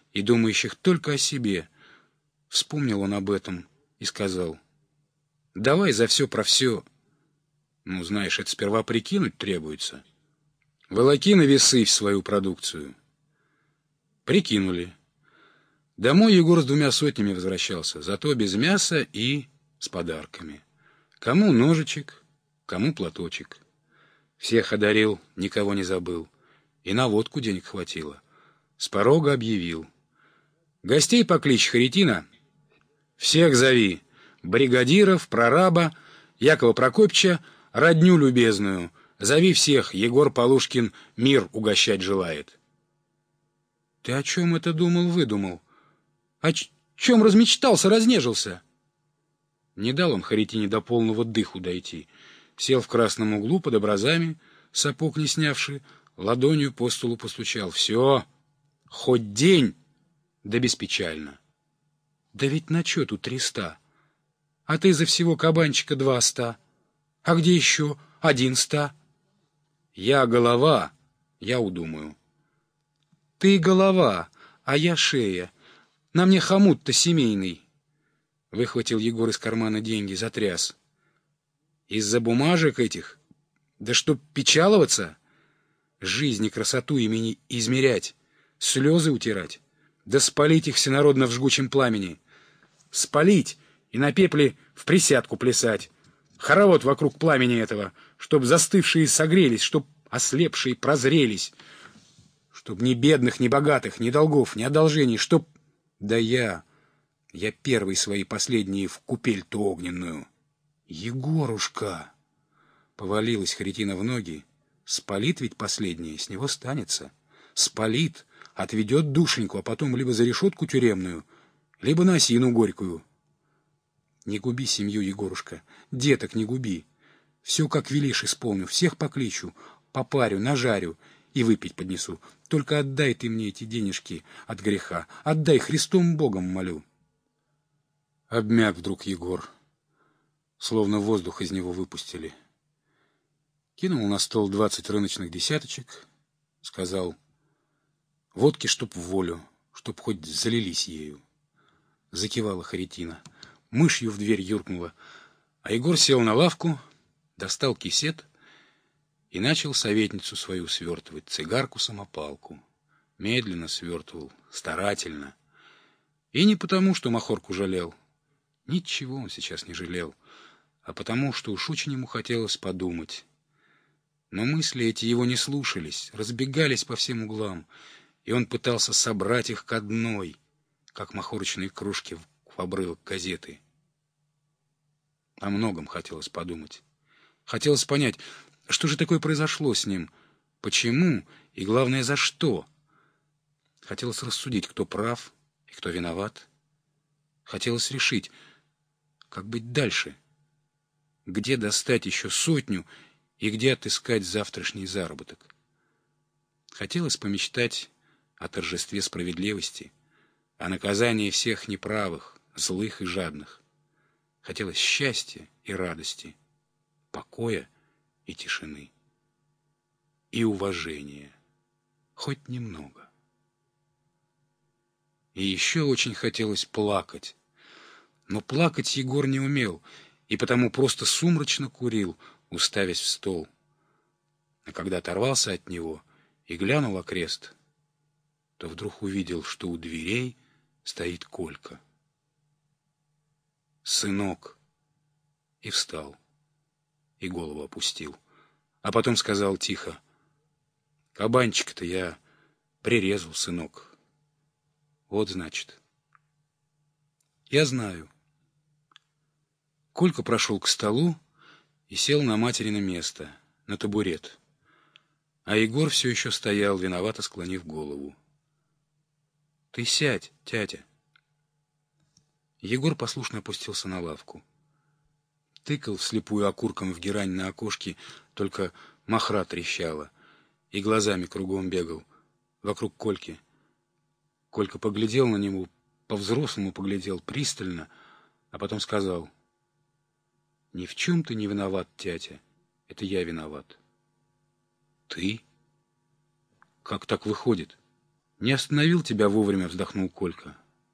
и думающих только о себе. Вспомнил он об этом и сказал: «Давай за все про все. Ну, знаешь, это сперва прикинуть требуется. Волоки на весы в свою продукцию». Прикинули. Домой Егор с 2 сотнями возвращался, зато без мяса и с подарками. Кому ножичек, кому платочек. Всех одарил, никого не забыл. И на водку денег хватило. С порога объявил: «Гостей покличь, Харитина. Всех зови. Бригадиров, прораба, Якова Прокопьевича, родню любезную. Зови всех, Егор Полушкин мир угощать желает». «Ты о чем это думал-выдумал? О чем размечтался, разнежился?» Не дал он Харитине до полного дыху дойти. Сел в красном углу под образами, сапог не снявши, ладонью по столу постучал. «Все, хоть день, да беспечально». «Да ведь на чё тут 300? А ты за всего кабанчика 200. А где еще 100? Я голова, я удумаю». «Ты голова, а я шея. На мне хомут-то семейный». Выхватил Егор из кармана деньги, затряс. «Из-за бумажек этих? Да чтоб печаловаться? Жизнь и красоту ими измерять, слезы утирать, да спалить их всенародно в жгучем пламени. Спалить и на пепле в присядку плясать. Хоровод вокруг пламени этого, чтоб застывшие согрелись, чтоб ослепшие прозрелись, чтоб ни бедных, ни богатых, ни долгов, ни одолжений, чтоб... Да я первый свои последние в купель-то огненную». «Егорушка!» Повалилась Харитина в ноги. «Спалит ведь последнее, с него станется. Спалит, отведет душеньку, а потом либо за решетку тюремную, либо на осину горькую». «Не губи семью, Егорушка, деток не губи. Все, как велишь, исполню, всех покличу, попарю, нажарю и выпить поднесу. Только отдай ты мне эти денежки от греха, отдай, Христом Богом молю». Обмяк вдруг Егор, словно воздух из него выпустили. Кинул на стол 20 рыночных десяточек, сказал: «Водки, чтоб в волю, чтоб хоть залились ею». Закивала Харитина, мышью в дверь юркнула, а Егор сел на лавку, достал кисет и начал советницу свою свертывать, цигарку-самопалку. Медленно свертывал, старательно. И не потому, что махорку жалел. Ничего он сейчас не жалел, а потому, что уж очень ему хотелось подумать. Но мысли эти его не слушались, разбегались по всем углам, и он пытался собрать их к одной, как махорочные кружки в обрывок газеты. О многом хотелось подумать. Хотелось понять, что же такое произошло с ним, почему и, главное, за что. Хотелось рассудить, кто прав и кто виноват. Хотелось решить, как быть дальше, где достать еще 100 и где отыскать завтрашний заработок. Хотелось помечтать о торжестве справедливости, о наказании всех неправых, злых и жадных. Хотелось счастья и радости, покоя и тишины, и уважения, хоть немного. И еще очень хотелось плакать, но плакать Егор не умел, и потому просто сумрачно курил, уставясь в стол. А когда оторвался от него и глянул окрест, то вдруг увидел, что у дверей стоит Колька. «Сынок!» И встал, и голову опустил, а потом сказал тихо: «Кабанчика-то я прирезал, сынок. Вот значит». «Я знаю». Колька прошел к столу и сел на материно место, на табурет. А Егор все еще стоял, виновато склонив голову. «Ты сядь, тятя». Егор послушно опустился на лавку. Тыкал вслепую окурком в герань на окошке, только махра трещала, и глазами кругом бегал, вокруг Кольки. Колька поглядел на него, по-взрослому поглядел, пристально, а потом сказал: «Ни в чем ты не виноват, тятя, это я виноват». «Ты? Как так выходит? «Не остановил тебя вовремя», — вздохнул Колька.